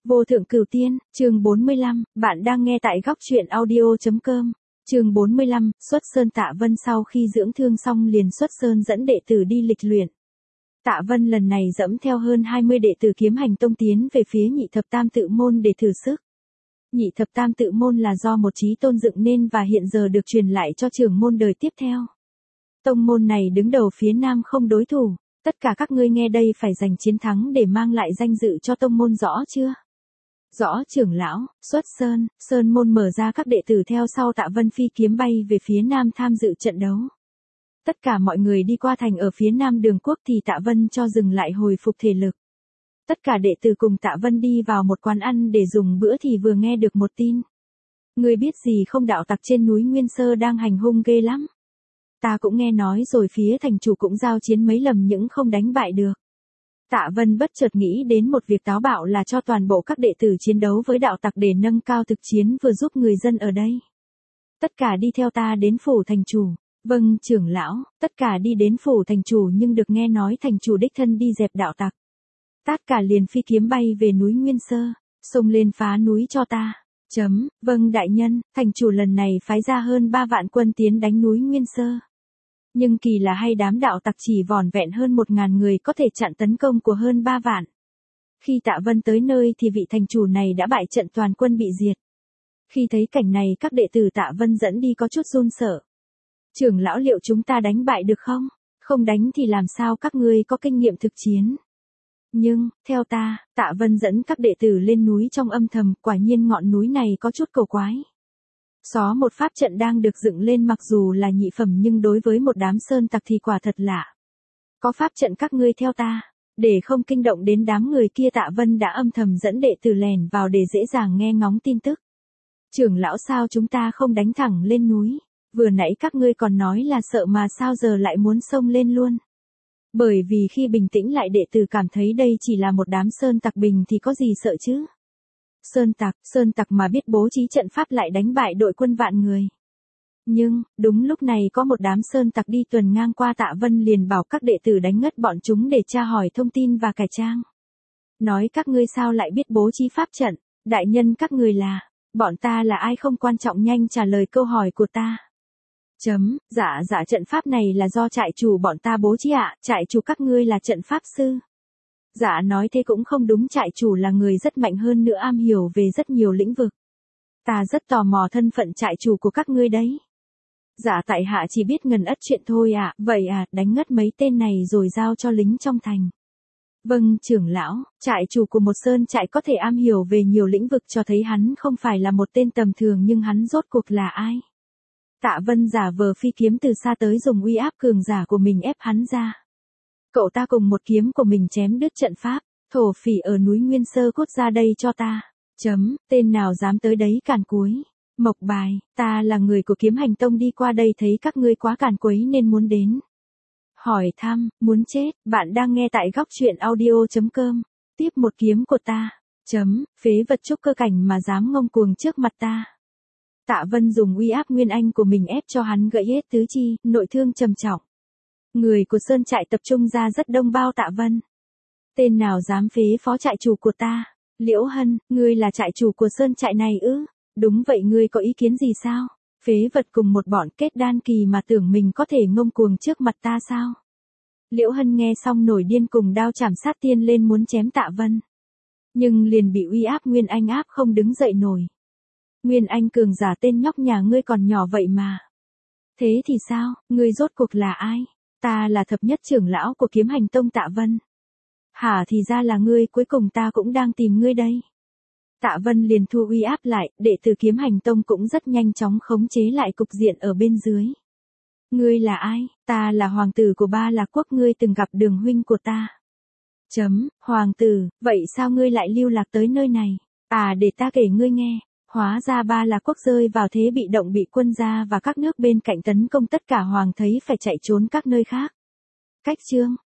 Vô thượng cửu tiên, chương 45, bạn đang nghe tại góc truyện audio.com. Chương 45, xuất sơn. Tạ Vân sau khi dưỡng thương xong liền xuất sơn dẫn đệ tử đi lịch luyện. Tạ Vân lần này dẫm theo hơn 20 đệ tử Kiếm Hành Tông tiến về phía Nhị Thập Tam Tự Môn để thử sức. Nhị Thập Tam Tự Môn là do một chí tôn dựng nên và hiện giờ được truyền lại cho trưởng môn đời tiếp theo. Tông môn này đứng đầu phía Nam không đối thủ, tất cả các ngươi nghe đây phải giành chiến thắng để mang lại danh dự cho tông môn, rõ chưa? Rõ trưởng lão. Xuất sơn. Sơn môn mở ra, các đệ tử theo sau Tạ Vân phi kiếm bay về phía Nam tham dự trận đấu. Tất cả mọi người đi qua thành ở phía Nam Đường Quốc thì Tạ Vân cho dừng lại hồi phục thể lực. Tất cả đệ tử cùng Tạ Vân đi vào một quán ăn để dùng bữa thì vừa nghe được một tin. Ngươi biết gì không, đạo tặc trên núi Nguyên Sơ đang hành hung ghê lắm. Ta cũng nghe nói rồi, phía thành chủ cũng giao chiến mấy lần nhưng không đánh bại được. Tạ Vân bất chợt nghĩ đến một việc táo bạo là cho toàn bộ các đệ tử chiến đấu với đạo tặc để nâng cao thực chiến vừa giúp người dân ở đây. Tất cả đi theo ta đến phủ thành chủ. Vâng trưởng lão. Tất cả đi đến phủ thành chủ nhưng được nghe nói thành chủ đích thân đi dẹp đạo tặc. Tất cả liền phi kiếm bay về núi Nguyên Sơ, xông lên phá núi cho ta. Vâng đại nhân. Thành chủ lần này phái ra hơn 3 vạn quân tiến đánh núi Nguyên Sơ. Nhưng kỳ là hay đám đạo tặc chỉ vỏn vẹn hơn 1.000 người có thể chặn tấn công của hơn 3 vạn. Khi Tạ Vân tới nơi thì vị thành chủ này đã bại trận, toàn quân bị diệt. Khi thấy cảnh này các đệ tử Tạ Vân dẫn đi có chút run sợ. Trưởng lão, liệu chúng ta đánh bại được không? Không đánh thì làm sao các ngươi có kinh nghiệm thực chiến? Nhưng, theo ta, Tạ Vân dẫn các đệ tử lên núi trong âm thầm, quả nhiên ngọn núi này có chút cầu quái. Xó một pháp trận đang được dựng lên, mặc dù là nhị phẩm nhưng đối với một đám sơn tặc thì quả thật lạ. Có pháp trận, các ngươi theo ta. Để không kinh động đến đám người kia, Tạ Vân đã âm thầm dẫn đệ tử lèn vào để dễ dàng nghe ngóng tin tức. Trưởng lão, sao chúng ta không đánh thẳng lên núi? Vừa nãy các ngươi còn nói là sợ mà sao giờ lại muốn xông lên luôn? Bởi vì khi bình tĩnh lại đệ tử cảm thấy đây chỉ là một đám sơn tặc bình thì có gì sợ chứ? Sơn tặc mà biết bố trí trận pháp lại đánh bại đội quân vạn người. Nhưng, đúng lúc này có một đám sơn tặc đi tuần ngang qua, Tạ Vân liền bảo các đệ tử đánh ngất bọn chúng để tra hỏi thông tin và cải trang. Nói các ngươi sao lại biết bố trí pháp trận, đại nhân các người là, bọn ta là ai không quan trọng, nhanh trả lời câu hỏi của ta. Dạ trận pháp này là do trại chủ bọn ta bố trí ạ, trại chủ các ngươi là trận pháp sư. Dạ nói thế cũng không đúng, trại chủ là người rất mạnh hơn nữa, am hiểu về rất nhiều lĩnh vực. Ta rất tò mò thân phận trại chủ của các ngươi đấy. Dạ tại hạ chỉ biết ngần ất chuyện thôi ạ. Vậy à, đánh ngất mấy tên này rồi giao cho lính trong thành. Vâng trưởng lão. Trại chủ của một sơn trại có thể am hiểu về nhiều lĩnh vực cho thấy hắn không phải là một tên tầm thường, nhưng hắn rốt cuộc là ai? Tạ Vân giả vờ phi kiếm từ xa tới, dùng uy áp cường giả của mình ép hắn ra. Cậu ta cùng một kiếm của mình chém đứt trận pháp. Thổ phỉ ở núi Nguyên Sơ, cút ra đây cho ta. Tên nào dám tới đấy càn quấy. Mộc Bài, ta là người của Kiếm Hành Tông, đi qua đây thấy các ngươi quá càn quấy nên muốn đến hỏi thăm. Muốn chết. Bạn đang nghe tại góc truyện audio.com. Tiếp một kiếm của ta. Phế vật trúc cơ cảnh mà dám ngông cuồng trước mặt ta. Tạ Vân dùng uy áp nguyên anh của mình ép cho hắn gãy hết tứ chi, nội thương trầm trọng. Người của sơn trại tập trung ra rất đông bao Tạ Vân. Tên nào dám phế phó trại chủ của ta? Liễu Hân, ngươi là trại chủ của sơn trại này ư? Đúng vậy, ngươi có ý kiến gì sao? Phế vật cùng một bọn kết đan kỳ mà tưởng mình có thể ngông cuồng trước mặt ta sao? Liễu Hân nghe xong nổi điên, cùng đao chảm sát tiên lên muốn chém Tạ Vân. Nhưng liền bị uy áp nguyên anh áp không đứng dậy nổi. Nguyên anh cường giả, tên nhóc nhà ngươi còn nhỏ vậy mà. Thế thì sao, ngươi rốt cuộc là ai? Ta là thập nhất trưởng lão của Kiếm Hành Tông Tạ Vân. Hả, thì ra là ngươi, cuối cùng ta cũng đang tìm ngươi đây. Tạ Vân liền thu uy áp lại, đệ tử Kiếm Hành Tông cũng rất nhanh chóng khống chế lại cục diện ở bên dưới. Ngươi là ai? Ta là hoàng tử của Ba Lạc Quốc, ngươi từng gặp Đường huynh của ta. Hoàng tử, vậy sao ngươi lại lưu lạc tới nơi này? À, để ta kể ngươi nghe. Hóa ra Ba Lạc Quốc rơi vào thế bị động, bị quân gia và các nước bên cạnh tấn công, tất cả hoàng thấy phải chạy trốn các nơi khác. Cách chương,